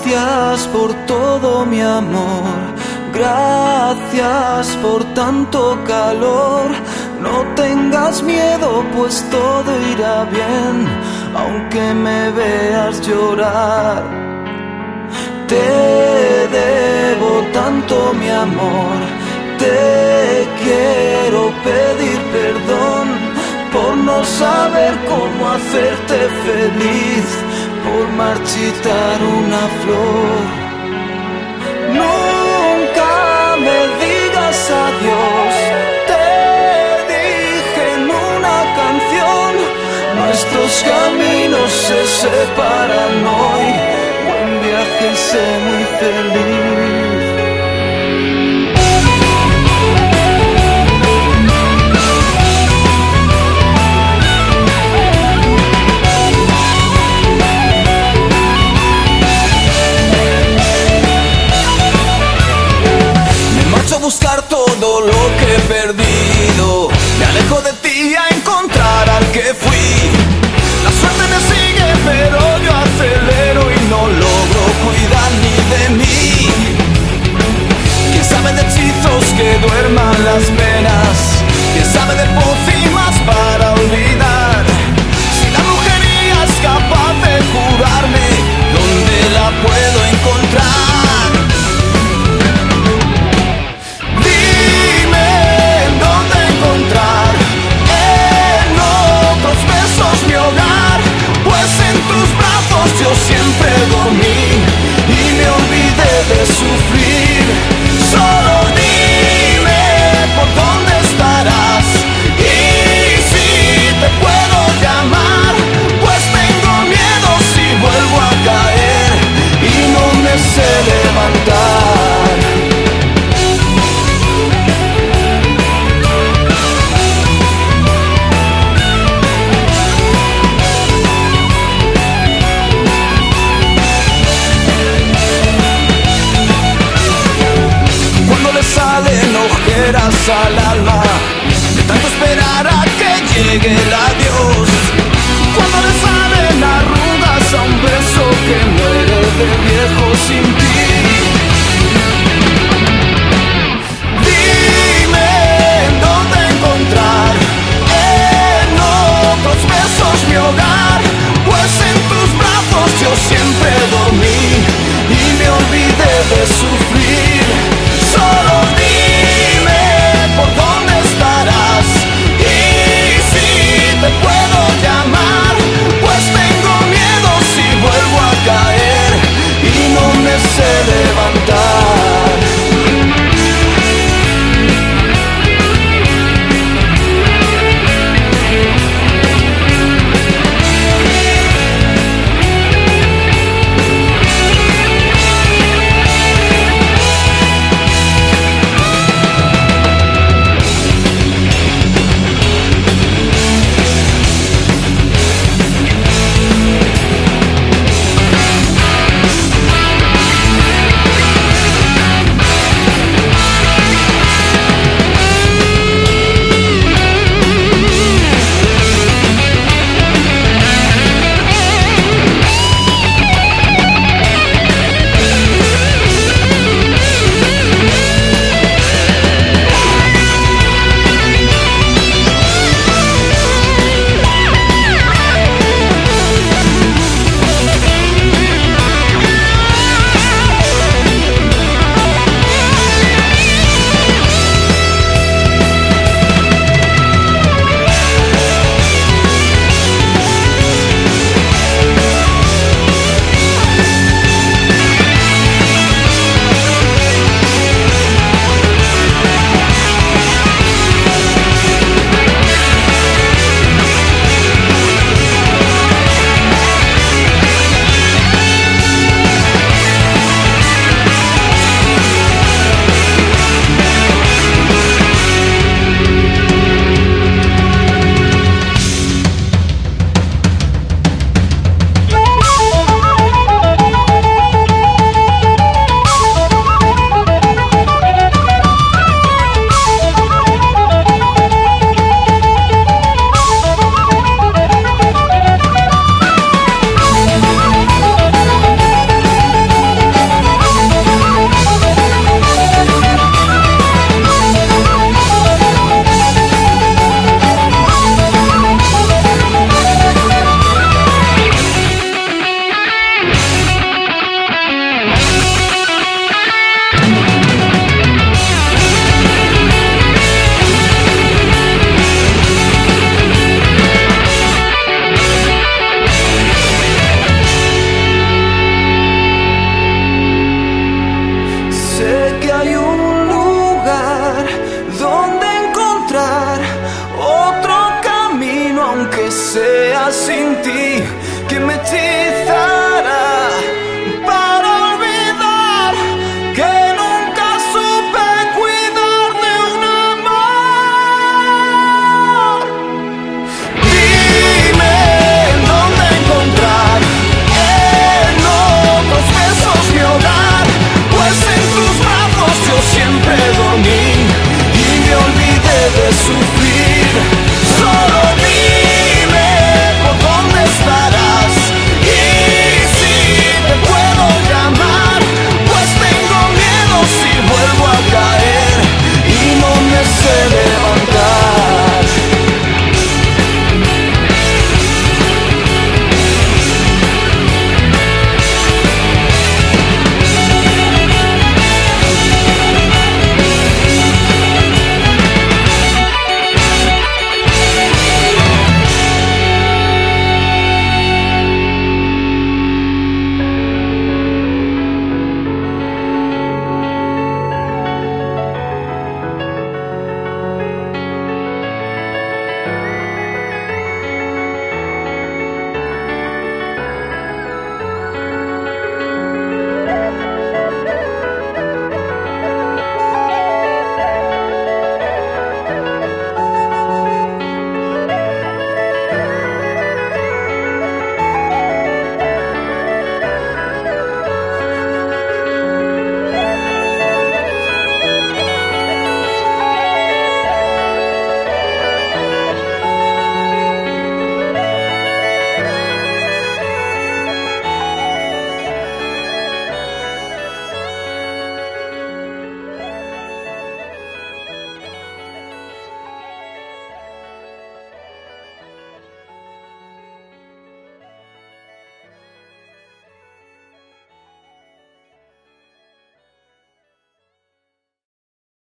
Gracias por todo mi amor, gracias por tanto calor. No tengas miedo, pues todo irá bien, aunque me veas llorar. Te debo tanto mi amor, te quiero pedir perdón por no saber cómo hacerte feliz, por marchitar una flor. Nunca me digas adiós, te dije en una canción. Nuestros caminos se separan hoy, buen viaje y sé muy feliz. Buscar todo lo que he perdido, me alejo de ti a encontrar al que fui. La suerte me sigue pero yo acelero y no logro cuidar ni de mí. ¿Quién sabe de hechizos que duerman las penas? ¿Quién sabe de pócimas para olvidar? Si la brujería es capaz de curarme, ¿dónde la puedo encontrar? Mi hogar, pues en tus brazos yo siempre dormí y me olvidé de sufrir. Solo dime por dónde estarás y si te puedo llamar, pues tengo miedo si vuelvo a caer y no me sé levantar. Salen ojeras al alma de tanto esperar a que llegue el adiós. Cuando le salen arrugas a un beso que muere de viejo sin ti. Dime dónde encontrar en otros besos mi hogar, pues en tus brazos yo siempre dormí y me olvidé de sufrir. Solo dime por sin ti, que me tire